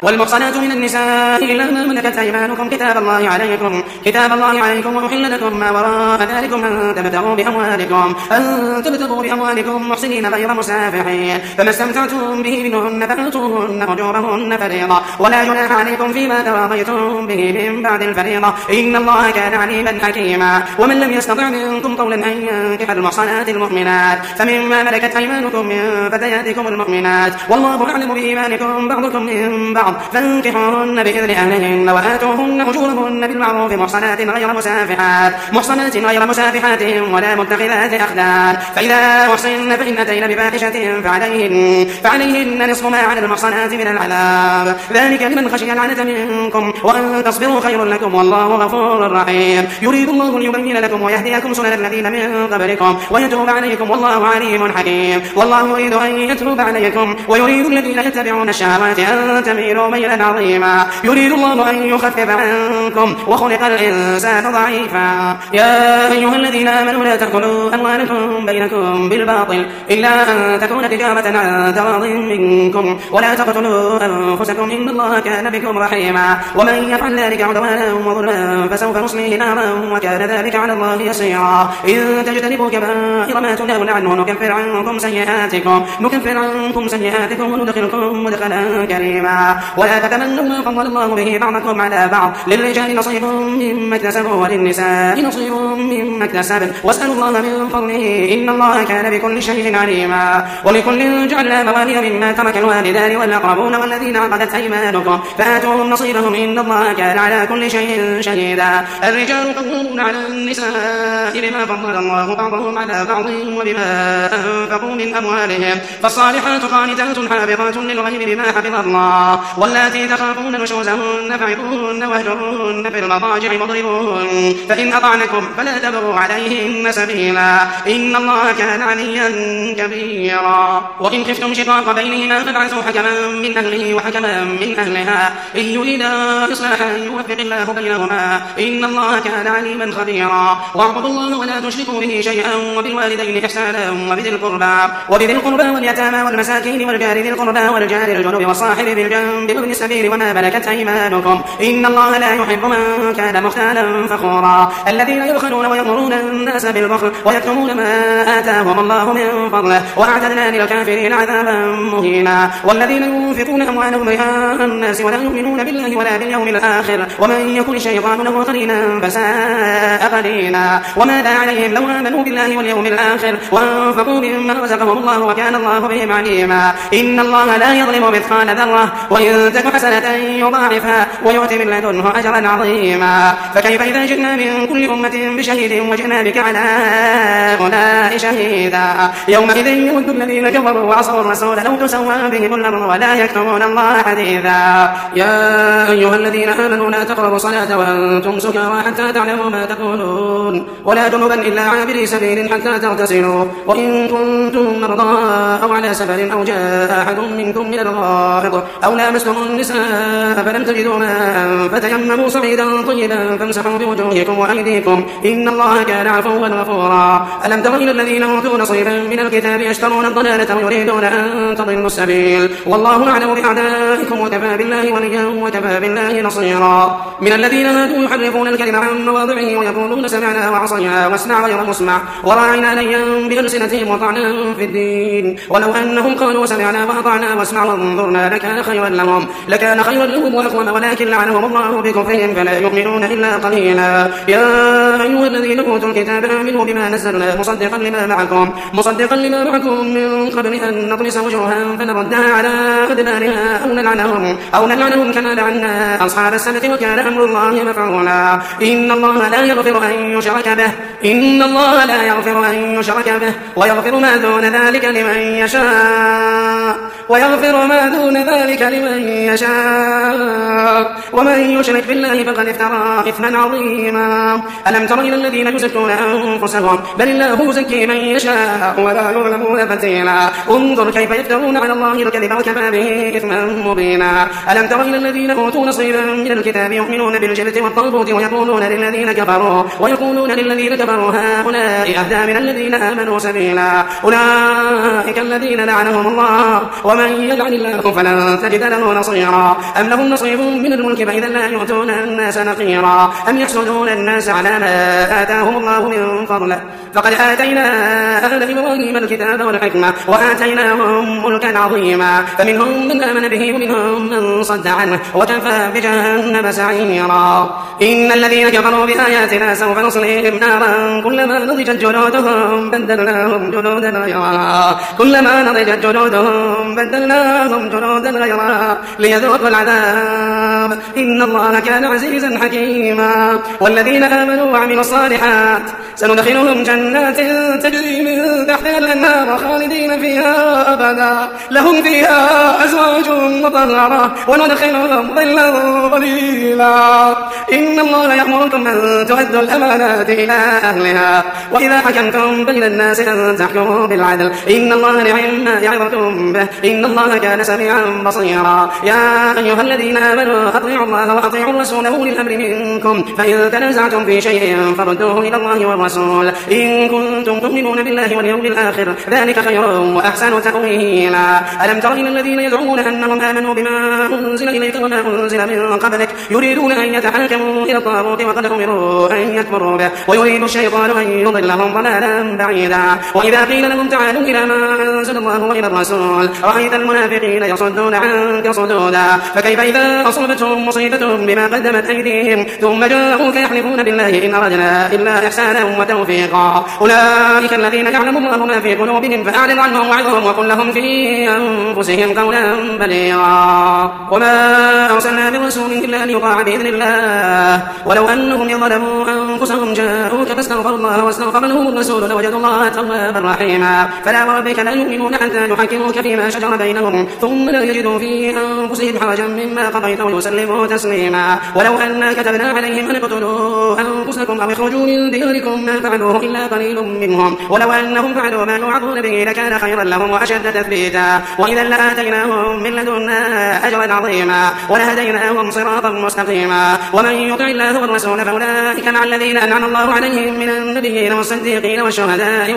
والمحصنات من النساء إلا ما ملكت أيمانكم كتاب الله عليكم وأحل لكم ما وراء ذلكم أن تبتغوا بأموالكم محسنين غير مسافحين، فما استمتعتم به منهن فآتوهن أجورهن فريضة، ولا جناح عليكم فيما تراضيتم به من بعد الفريضة، إن الله كان عليما حكيما. ومن لم يستطع منكم قولا أن ينكح المحصنات المؤمنات فمما ملكت أيمانكم من فتياتكم المؤمنات، والله أعلم بإيمانكم بعضكم من بعض، فانكحوهن بإذن أهلهن وآتوهن أجورهن بالمعروف محصنات غير مسافحات ولا متخذات أخدان، فإذا أحصن فإن أتين بفاحشة فعليهن نصف ما على المحصنات من العذاب، ذلك لمن خشي العنة منكم، وأن تصبروا خير لكم والله غفور رحيم. يريد الله ليبين لكم ويهديكم سنن الذين من قبلكم ويتوب عليكم والله عليم حكيم. والله يريد أن يتوب عليكم ويريد الذين يتبعون الشهوات أن تميلوا ميلا عظيما. يريد الله أن يخفف عنكم وخلق الإنسان ضعيفا. يا أيها الذين آمنوا لا تأكلوا أموالكم بينكم بالباطل إلا أن تكون تجارة عن تراض منكم، ولا تقتلوا أنفسكم إن الله كان بكم رحيما. ومن يفعل ذلك عدوانا وظلما فسوف نصليه نارا وكان ذلك على الله يسيرا. إن تجتنبوا كبائر ما تنهون عنه نكفر عنكم سيئاتكم وندخلكم مدخلا كريما. ولا تتمنوا ما فضل الله به بعضكم على بعض، للرجال نصيب مما اكتسبوا وللنساء نصيب مما اكتسبن، واسألوا الله من فضله إن الله كان بكل شيء عليما. ولكل جعلنا موالي مما ترك الوالدان والأقربون والذين عقدت أيمانكم فآتوهم نصيبهم إن الله كان على كل شيء شهيدا. الرجال قوامون على النساء بما فضل الله بعضهم على بعض وبما أنفقوا من أموالهم، فالصالحات قانتات حافظات للغيب بما حفظ الله. واللاتي تخافون نشوزهن فعظوهن واهجروهن في المضاجع واضربوهن، فإن أطعنكم فلا تبغوا عليهن سبيلا إن الله كان عليا كبيرا. وإن خفتم شقاق بينهما فابعثوا حكما من أهله وحكما من أهلها إن يريدا إصلاحا يوفق الله بينهما إن الله كان عليما خبيرا. واعبدوا الله ولا تشركوا به شيئا وبالوالدين إحسانا وبذي القربى واليتامى والمساكين والجار ذي القربى والجار الجنب والصاحب بالجنب وابن السبيل وما ملكت أيمانكم إن الله لا يحب من كان مختالا فخورا. الذين يبخلون ويأمرون الناس بالبخل ويكتمون ما آتاهم الله من فضله وأعتدنا للكافرين عذابا مهينا. والذين ينفقون أموالهم رئاء الناس ولا يؤمنون بالله ولا باليوم الآخر ومن يكن الشيطان له قرينا فساء قرينا. وماذا عليهم لو آمنوا بالله واليوم الآخر وأنفقوا مما رزقهم الله وكان الله بهم عليما. إن الله لا يظلم مثقال ذرة وإن تك حسنة يضاعفها ويؤتي من لدنه أجرا عظيما. فكيف إذا جئنا من كل أمة بشهيد وجئنا بك على هؤلاء شهيدا. يومئذ يود الذين كفروا وعصوا الرسول لو تسوى بهم الأرض ولا يكتمون الله حديثا. يا أيها الذين آمنوا لا تقربوا الصلاة وأنتم سكارى حتى تعلموا ما تقولون ولا جنبا إلا عابري سبيل حتى تغتسلوا وإن كنتم مرضى أو على سفر أو جاء أحد منكم من الغائط أو لامستم النساء فلم تجدوا ماء فتيمموا صعيدا طيبا فامسحوا بوجوهكم وأيديكم إن الله كان عفوا غفورا. ألم تر إلى الذين أوتوا نصيبا من الكتاب يشترون الضلالة ويريدون أن تضلوا السبيل والله أعلم بأعدائكم وكفى بالله وليا وكفى بالله نصيرا. من الذين هادوا يحرفون الكلم عن مواضعه ويقولون سمعنا وعصينا واسمع غير مسمع وراعنا ليا بألسنتهم وطعنا في الدين ولو أنهم قالوا سمعنا وأطعنا واسمع وانظرنا لكان خيرا لهم وأقوم ولكن لعنهم الله بكفرهم فلا يؤمنون إلا قليلا. يا أيها الذين أوتوا الكتاب آمنوا بما نزلنا مصدقا لما معكم من قبل أن نطمس وجوها فنردها على أدبارها أو نلعنهم كما لعنا أصحاب السبت وكان أمر الله مفعولا. إن الله لا يغفر أن يشرك به ويغفر ما دون ذلك لمن يشاء ومن يشرك بالله فقد افترى إثما عظيما. ألم تر إلى الذين يزكون أنفسهم بل الله يزكي من يشاء ولا يظلمون فتيلا. انظر كيف يفترون على الله الكذب وكفى به إثما مبينا. ألم تر إلى الذين أوتوا نصيبا من الكتاب يؤمنون بالجبت والطاغوت ويقولون للذين كفروا هؤلاء أهدى من الذين آمنوا سبيلا. أولئك الذين لعنهم الله ومن يلعن الله فلن تجد له نصيرا أم لهم نصيب من الملك فإذا لا يؤتون الناس نقيرا أم يحسدون الناس على ما آتاهم الله من فضله فقد آتينا آل إبراهيم الكتاب والحكمة وآتيناهم ملكا عظيما فمنهم من آمن به ومنهم من صد عنه وكفى بجهنم سعيرا إن الذين كفروا بآياتنا سوف نصليهم نارا كلما نضجت جلودهم بدلناهم جلودا غيرها جلودا غيرها ليذوقوا العذاب إن الله كان عزيزا حكيما والذين آمنوا وعملوا الصالحات سندخلهم جنات تجري من تحتها الأنهار خالدين فيها أبدا لهم فيها أزواج مطهرة وندخلهم ظلا ظليلا إن الله يأمركم أن تؤدوا الأمانات إلى أهلها وإذا حكمتم بين الناس أن تحكموا بالعدل إن الله نعم ما يعظكم به إن الله كان سميعا بصيرا يا أيها الذين آمنوا أطيعوا الله وأطيعوا الرسول وأولي الأمر منكم فإن تنازعتم في شيء فردوه إلى الله والرسول إن كنتم تؤمنون بالله واليوم الآخر ذلك خير وأحسن تأويلا ألم تر إلى الذين يدعون أنهم آمنوا بما أنزل إليك وما أنزل من قبلك يريدون أن يتحاكموا إلى الطاغوت وقد أمروا أن يكفروا به ويريد الشيطان أن يضلهم ضلالا بعيدا وإذا قيل لهم تعالوا إلى ما أنزل الله وإلى الرسول رأيت المنافقين يصدون عنك صدودا فكيف إذا أصابتهم مصيبة بما قدمت أيديهم ثم جاءوك يحلفون بالله إن أردنا إلا إحسانا وتوفيقا أولئك الذين يعلم الله ما في قلوبهم فأعرض عنهم وعظهم وقل لهم في أنفسهم قولا بليغا وما أرسلنا برسول إلا ليطاع بإذن الله ولو أنهم يظلموا أنفسهم جاءوك فاستغفروا الله واستغفر لهم الرسول لوجدوا الله توابا رحيما فلا وربك لا يؤمنون حتى يحكموك فيما شجر بينهم ثم لا يجدوا في أنفسهم حرجا مما قضيت ويسلموا تسليما ولو أنا كتبنا عليهم أن اقتلوا أنفسكم أو اخرجوا من دياركم ما فعلوه إلا قليل منهم ولو أنهم فعلوا ما يوعظون به لكان خيرا لهم وأشد تثبيتا وإذا لآتيناهم من لدنا أجرا عظيما ولهديناهم صراطا مستقيما ومن يطع الله والرسول فأولئك مع الذين أنعم الله عليهم من النبيين والصديقين والشهداء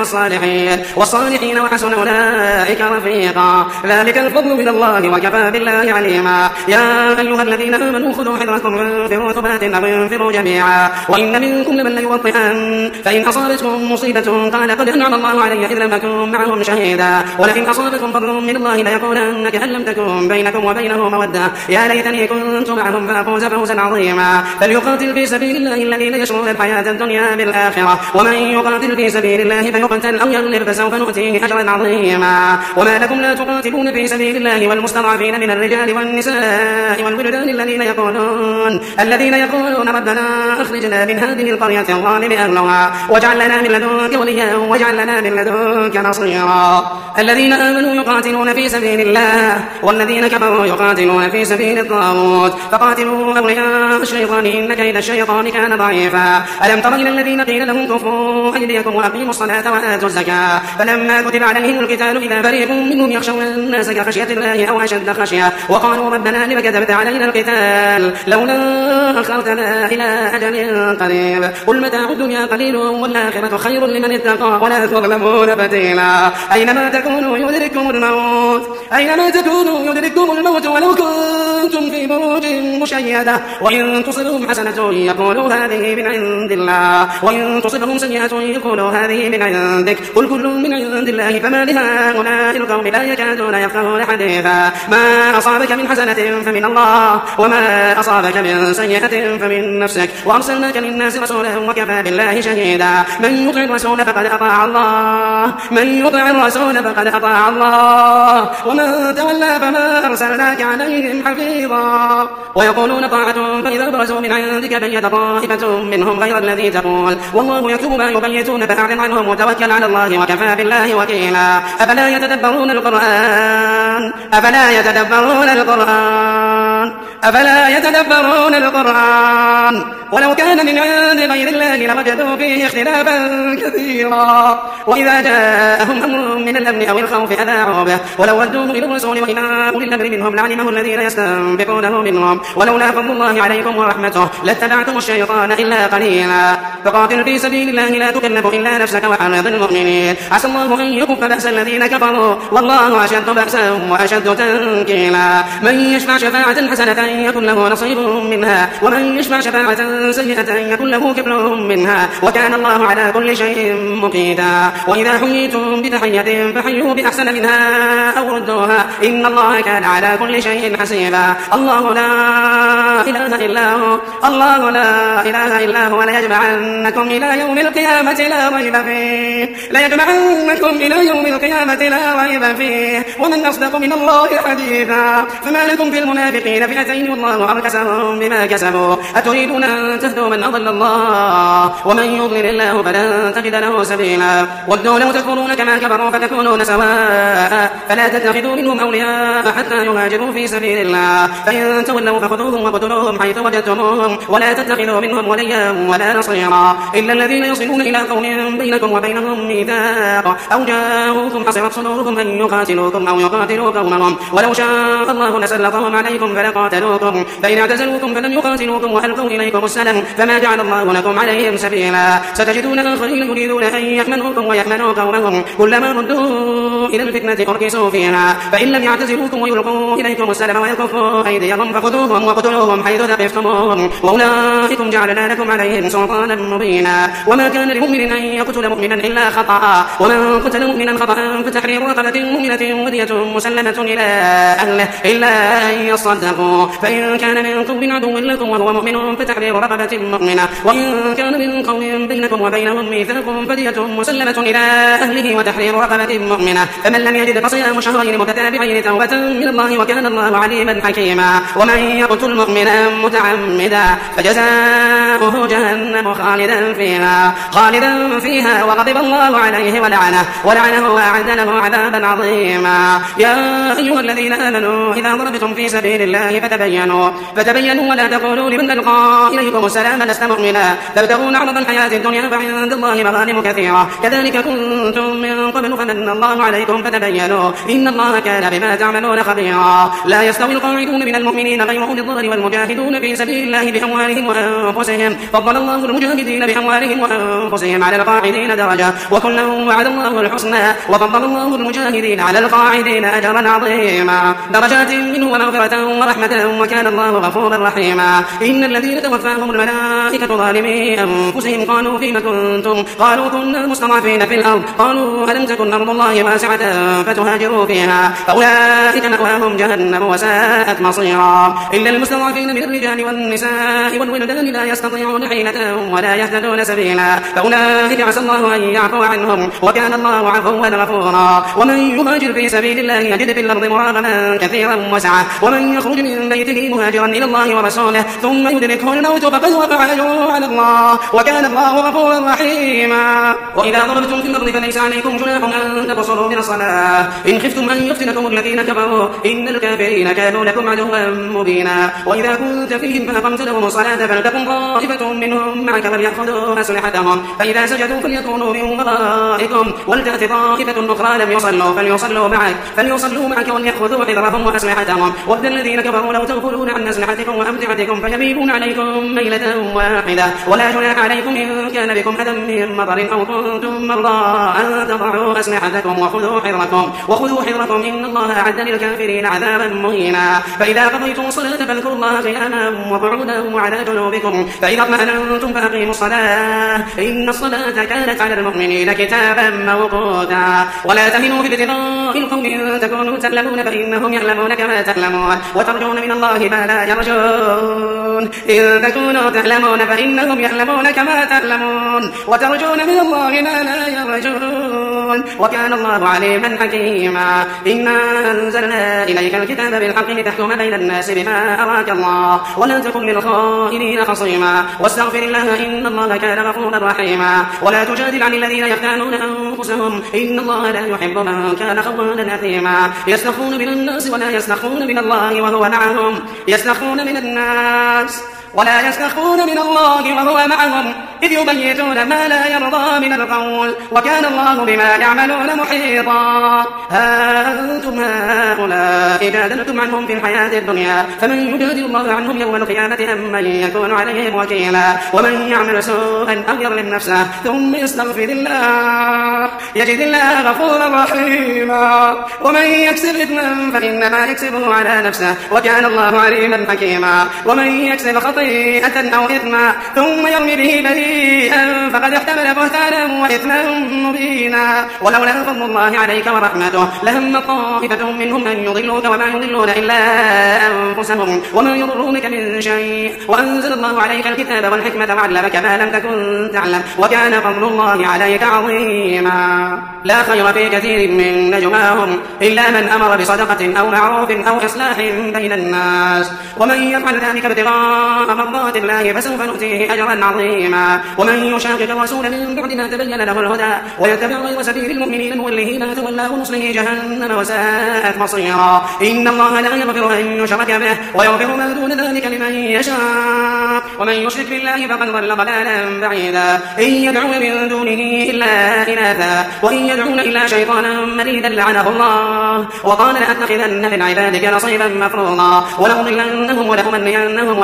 والصالحين وحسن أولئك رفيقا ذلك الفضل من الله وكفى بالله عليما يا أيها الذين آمنوا خذوا حذركم وانفروا ثبات أو انفروا جميعا وإن منكم لمن ليبطئن فإن أصابتكم مصيبة قال قد أنعم الله علي إذ لم أكن معهم شهيدا ولئن أصابكم فضل من الله ليقولن كأن لم تكن بينكم وبينه مودة يا ليتني كنت معهم فأفوز فوزا عظيما فليقاتل في سبيل الله الذين يشرون الحياة الدنيا بالآخرة ومن يقاتل في سبيل الله فيقتل أو يغلب فسوف نؤتيه أجرا عظيما وما لكم لا تقاتلون في سبيل الله والمستضعفين من الرجال والنساء والولدان الذين يقولون ربنا أخرجنا من هذه القرية الظالم أهلها واجعل لنا من لدنك وليا واجعل لنا من لدنك نصيرا الذين آمنوا يقاتلون في سبيل الله والذين كفروا يقاتلون في سبيل الطاغوت فقاتلوا أولياء الشيطان إن كيد الشيطان كان ضعيفا ألم تر إلى الذين قيل لهم كفوا أيديكم وأقيموا الصلاة وآتوا الزكاة فلما كتب عليهم القتال إذا فريق منهم يخشون الناس كخشية الله أو أشد خشية وقالوا ربنا لم كتبت علينا القتال لولا أخرتنا إلى أجل قريب قل متاع الدنيا قليل والآخرة خير لمن اتقى ولا تظلمون فتيلا أينما تكونوا يدرككم الموت ولو كنتم في بروج مشيدة وإن تصبهم حسنة يقولوا هذه من عند الله وإن تصبهم سيئة يقولوا هذه من عندك قل كل من عند الله فما لهؤلاء القوم لا يكادون يفقهون حديثا ما أصابك من حسنة فمن الله وما أصابك من سيئة فمن نفسك وأرسلناك للناس رسولا وكفى بالله شهيدا من يطع الرسول فقد أطاع الله ومن تولى فما أرسلناك عليهم حفيظا ويقولون طاعة فإذا برزوا من عندك بيت طائفة منهم غير الذي تقول والله يكتب ما يبيتون فأعرض عنهم وتوكل على الله وكفى بالله وكيلا أفلا يتدبرون القرآن ولو كان من عند غير الله لوجدوا فيه اختلافا كثيرا وإذا جاءهم أمر من الأمن أو الخوف أذاعوا به ولو ردوه إلى الرسول وإلى أولي الأمر منهم لعلمه الذين يستنبطونه منهم ولولا فضل الله عليكم ورحمته لاتبعتم الشيطان إلا قليلا فقاتل في سبيل الله لا تكلف إلا نفسك وحرض المؤمنين عسى الله أن يكف بأس الذين كفروا والله أشد بأسا وأشد تنكيلا من يشفع شفاعة حسنة يكن له نصيب منها ومن يشفع شفاعة سيئة يكن له كفر منها وكان الله على كل شيء مقيتا وإذا حييتم بتحية فحيوا بأحسن منها أو ردوها إن الله كان على كل شيء حسيبا الله لا إله إلا هو الله لا إله إلا هو ليجمعنكم إلى يوم القيامة لا ريب فيه ليجمعنكم إلى يوم القيامة لا ريب فيه ومن أصدق من الله حديثا فما لكم في المنافقين فئتين والله أركسهم بما كسبوا أتريدون أن تهدوا من أضل الله ومن يضلل الله فلن تجد له سبيلا ودوا لو تكفرون كما كفروا فتكونون سواء فلا تتخذوا منهم أولياء حتى يهاجروا في سبيل الله فإن تولوا فخذوهم وقتلوهم حيث وجدتموهم ولا تتخذوا منهم وليا ولا نصيرا إلا الذين يصلون إلى قوم بينكم وبينهم ميثاق أو جاءوكم حصرت صدوركم أن يقاتلوكم أو يقاتلوا قومهم ولو شاء الله لسلطهم عليكم فلقاتلوكم فإن اعتزلوكم فلم يقاتلوكم وألقوا إليكم السلم فما جعل الله لكم عليهم سبيلا ستجدون آخرين يريدون أن يأمنوكم ويأمنوا قومهم كلما ردوا إلى الفتنة أركسوا فيها فإن لم يعتزلوكم ويلقوا إليكم السلم ويكفوا أيديهم فخذوهم وقتلوهم حيث ثقفتموهم وأولئكم جعلنا لكم عليهم سلطانا مبينا وما كان لمؤمن أن يقتل مؤمنا إلا خطأ ومن قتل مؤمنا خطأ فتحرير رقبة مؤمنة ودية مسلمة إلى أهله إلا أن يصدقوا فإن كان من قوم عدو لكم وهو مؤمن فتحرير رقبة مؤمنة وإن كان من قوم بينكم وبينهم ميثاق فدية مسلمة إلى أهله وتحرير رقبة مؤمنة فمن لم يجد فصيام شهرين متتابعين توبة من الله وكان الله عليما حكيما ومن يقتل مؤمنا متعمدا فجزاؤه جهنم خالدا فيها وغضب الله عليه ولعنه وأعد له عذابا عظيما يا أيها الذين آمنوا إذا ضربتم في سبيل الله فتبينوا ولا تقولوا لمن ألقى إليكم السلام لست مؤمنا تبتغون عرض الحياة الدنيا فعند الله مغانم كثيرة كذلك كنتم من قبل فمن الله عليكم فتبينوا إن الله كان بما تعملون خبيرا لا يستوي القاعدون من المؤمنين غير أولي الضرر والمجاهدون في سبيل الله بأموالهم وأنفسهم فضل الله المجاهدين بأموالهم وأنفسهم على القاعدين درجة وكلا وعد الله الحسنى وفضل الله المجاهدين على القاعدين أجرا عظيما درجات منه ومغفرة ورحمة وكان الله غفورا رحيما إن الذين توفاهم الملائكة ظالمي أنفسهم قالوا فيما كنتم قالوا كنا مستضعفين في الأرض قالوا ألم تكن أرض الله واسعة فتهاجروا فيها فأولئك مأواهم جهنم وساءت مصيرا إلا المستضعفين من الرجال والنساء والولدان لا يستطيعون حيلة ولا يهتدون سبيلا فأولئك عسى الله أن يعفو عنهم وكان الله عفوا غفورا ومن يهاجر في سبيل الله يجد في الأرض مراغما كثيرا وسعة ومن يخرج من بيته مهاجرا إلى الله ورسوله ثم يدركه الموت فقد وقع أجره على الله وكان الله غفورا رحيما وإذا ضربتم في الأرض فليس عليكم جناح أن تقصروا من الصلاة إن خفتم أن يفتنكم الذين كفروا إن الكافرين كانوا لكم عدوا مبينا وإذا كنت فيهم فأقمت لهم الصلاة فلتكن طائفة منهم معك وليأخذوا أسلحتهم فإذا سجدوا فليكونوا من ورائكم ولتأت طائفة أخرى لم يصلوا فليصلوا معك وليأخذوا حذرهم وأسلحتهم ود الذين كفروا لو تغفلون عن أسلحتكم وأمتعتكم فيميلون عليكم ميلة واحدة ولا جناح عليكم إن كان بكم أذى من مطر أو كنتم مرضى أن تضعوا أسلحتكم وخذوا حذركم إن الله أعد للكافرين عذابا مهينا فإذا قضيتم الصلاة فاذكروا الله قياما وقعودا وعلى جنوبكم فإذا اطمأننتم فأقيموا الصلاة إن الصلاة كانت على المؤمنين كتابا موقوتا ولا تهنوا في ابتغاء القوم إن تكونوا تألمون فإنهم يعلمون كما تألمون وترجون من الله ما لا يرجون إن تكونوا تألمون فإنهم يعلمون كما تألمون وترجون من الله ما لا يرجون وكان الله عليما حكيما إنا أنزلنا إليك الكتاب بالحق لتحكم بين الناس بما أراك الله ولا تكن للخائنين خصيما واستغفر الله إن الله كان غفورا رحيما ولا تجادل عن الذين يختانون أنفسهم إن الله لا يحب من كان خوانا أثيما يستخفون من الناس ولا يستخفون من الله وهو معهم يستخفون من الناس ولا يستخفون من الله وهو معهم إذ يبيتون ما لا يرضى من القول وكان الله بما يعملون محيطا. ها أنتم هؤلاء جادلتم عنهم في الحياة الدنيا فمن يجادل الله عنهم يوم القيامة أم من يكون عليهم وكيلا. ومن يعمل سوءا أو يظلم نفسه ثم يستغفر الله يجد الله غفورا رحيما. ومن يكسب إثما فإنما يكسبه على نفسه وكان الله عليما حكيما. ومن يكسب خطيئة أو إثما ثم يرمي به بريئا فقد احتمل بهتانا وإثما مبينا. ولولا فضل الله عليك ورحمته لهم طائفة منهم أن يضلوك وما يضلون إلا أنفسهم وما يضرونك من شيء. وأنزل الله عليك الكتاب والحكمة وعلمك ما لم تكن تعلم وكان فضل الله عليك عظيما. لا خير في كثير من نجواهم إلا من أمر بصدقة أو معروف أو إصلاح بين الناس ومن يفعل ذلك ابتغاء مرضات الله فسوف نؤتيه أجرا عظيما. ومن يشاقق الرسول من بعد ما تبين له الهدى ويتبع غير سبيل المؤمنين نوله ما تولى ونصله جهنم وساءت مصيرا. إن الله لا يغفر أن يشرك به ويغفر ما دون ذلك لمن يشاء ومن يشرك بالله فقد ضل ضلالا بعيدا. إن يدعون من دونه إلا إناثا وإن يدعون إلا شيطانا مريدا لعنه الله وقال لأتخذن من عبادك نصيبا مفروضا. ولأضلنهم ولأمنينهم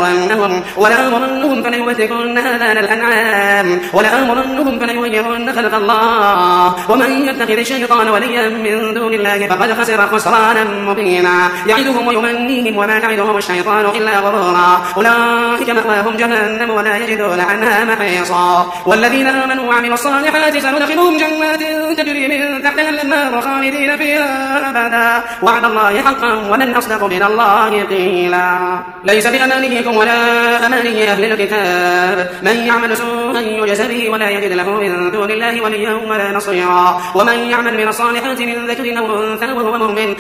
ولآمرنهم فليبتكن آذان الأنعام ولآمرنهم فليغيرن خلق الله. ومن يتخذ الشيطان وليا من دون الله فقد خسر خسرانا مبينا. يعدهم ويمنيهم وما يعدهم الشيطان إلا غرورا. أولئك مأواهم جهنم ولا يجدون عنها محيصا. والذين آمنوا وعملوا الصالحات سندخلهم جنات تجري من تحتها الأنهار خالدين فيها أبدا وعد الله حقا ومن أصدق من الله قيلا. ليس بأمانيكم ولا أماني أهل الكتاب من يعمل سوءا يجز به ولا يجد له من دون الله وليا ولا نصيرا. ومن يعمل من الصالحات من ذكر أو أنثى وهو مؤمن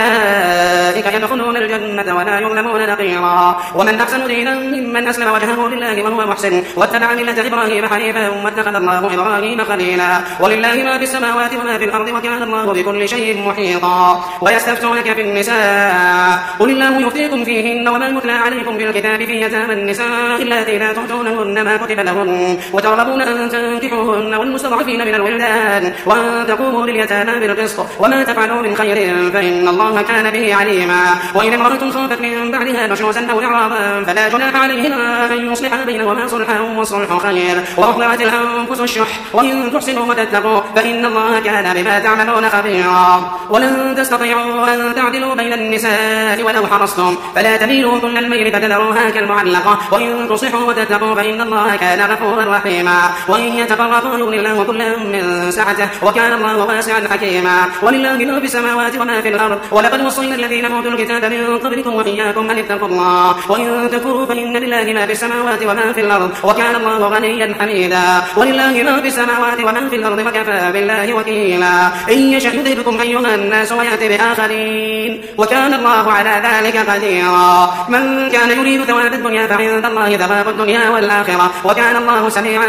فأولئك يدخلون الجنة ولا يظلمون نقيرا. ومن أحسن دينا ممن أسلم وجهه لله وهو محسن واتبع ملة إبراهيم حنيفا واتخذ الله إبراهيم خليلا. ولله ما في السماوات وما في الأرض وكان الله بكل شيء محيطا. ويستفتونك في النساء قل الله يفتيكم فيهن وما يتلى عليكم بالكتاب في يتامى النساء اللاتي لا تؤتونهن ما كتب لهن وترغبون أن تنكحوهن والمستضعفين من الولدان وأن تقوموا لليتامى بالقسط وما تفعلوا من خير فإن الله كان به عليما. وإن امرأة خافت من بعدها نشوزا أو إعراضا فلا جناح عليهما أن يصلحا بينهما صلحا والصلح خير. وأحضرت الأنفس الشح وإن تحسنوا وتتقوا فإن الله كان بما تعملون خبيرا. ولن تستطيعوا أن تعدلوا بين النساء ولو حرصتم فلا تميلوا كل الميل فتذروها كالمعلقة وإن تصلحوا وتتقوا فإن الله كان غفورا رحيما. وإن يتفرقوا يغني الله كلا من سعته وكان الله واسعا حكيما. ولله ما في السماوات وما في الأرض ولقد وصينا الذين أوتوا الكتاب من قبلكم وإياكم أن اتقوا الله وإن تكفروا فإن لله ما في السماوات وما في الأرض وكان الله غنيا حميدا. ولله ما في السماوات وما في الأرض وكفى بالله وكيلا. إن يشأ يذهبكم أيها الناس ويأتي بآخرين وكان الله على ذلك قديرا. من كان يريد ثواب الدنيا فعند الله ثواب الدنيا والآخرة وكان الله سميعا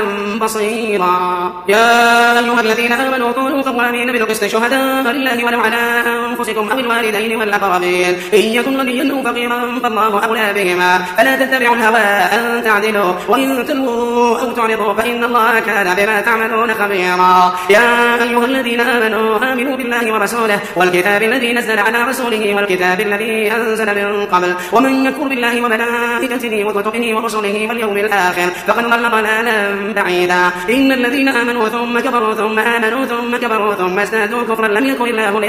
بصيرا. يا أيها الذين آمنوا كونوا قوامين بالقسط شهداء لله ولو على أنفسكم أو الوالدين والأقربين إن يكن غنيا أو فقيرا فالله أولى بهما فلا تتبعوا الهوى أن تعدلوا وإن تلووا أو تعرضوا فإن الله كان بما تعملون خبيرا. يا أيها الذين آمنوا بالله ورسوله والكتاب الذي نزل على رسوله والكتاب الذي أنزل من قبل ومن يكفر بالله وملائكته وكتبه ورسله واليوم الآخر فقد ضل ضلالا بعيدا. إن الذين آمنوا ثم كفروا ثم آمنوا ثم كفروا ثم ازدادوا كفرا لم يكن الله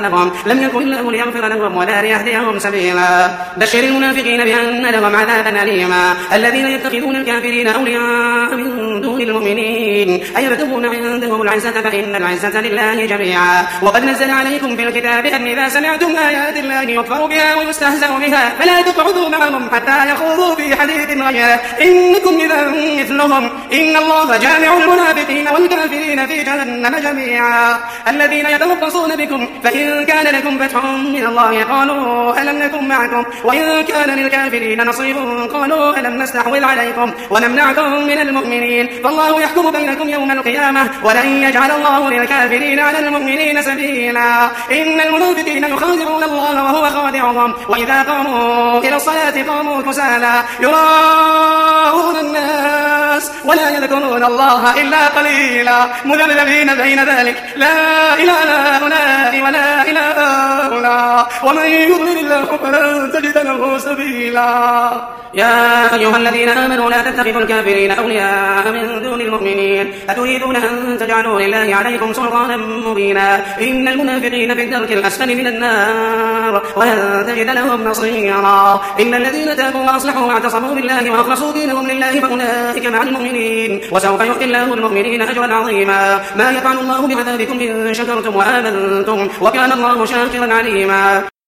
ليغفر لهم ولا ليهديهم سبيلا. بشر المنافقين بأن لهم عذابا أليما. الذين يتخذون الكافرين أولياء من دون المؤمنين أيبتغون عندهم العزة فإن العزة لله جميعا. وقد نزل عليكم في الكتاب أن إذا سمعتم آيات الله يكفر بها ويستهزأ بها فلا تقعدوا معهم حتى يخوضوا في حديث غيره إنكم إذا مثلهم إن الله جامع المنافقين والكافرين في جهنم جميعا. الذين يتربصون بكم فإن كان لكم فتح من الله قالوا ألم نكن معكم وإن كان للكافرين نصيب قالوا ألم نستحوذ عليكم ونمنعكم من المؤمنين فالله يحكم بينكم يوم القيامة ولن يجعل الله للكافرين على المؤمنين سبيلا. إن المنافقين يخادعون الله وهو خادعهم وإذا قاموا إلى الصلاة قاموا كسالى يراءون الناس ولا يذكرون الله إلا قليلا مذبذبين بين ذلك لا إله هؤلاء ولا إله هؤلاء ومن يضلل الله فلن تجد له سبيلا. يا أيها الذين آمنوا لا تتخذوا الكافرين أولياء من دون المؤمنين أتريدون أن تجعلوا لله عليكم سلطانا مبينا. إن المنافقين في الدرك الأسفل من النار ولن تجد لهم نصيرا. إن الذين تابوا وأصلحوا واعتصموا بالله وأخلصوا دينهم لله فأولئك مع المؤمنين وسوف يؤتي الله المؤمنين أجرا عظيما. ما يفعل الله بعذابكم إن شكرتم وآمنتم وكان الله شاكرا عليما.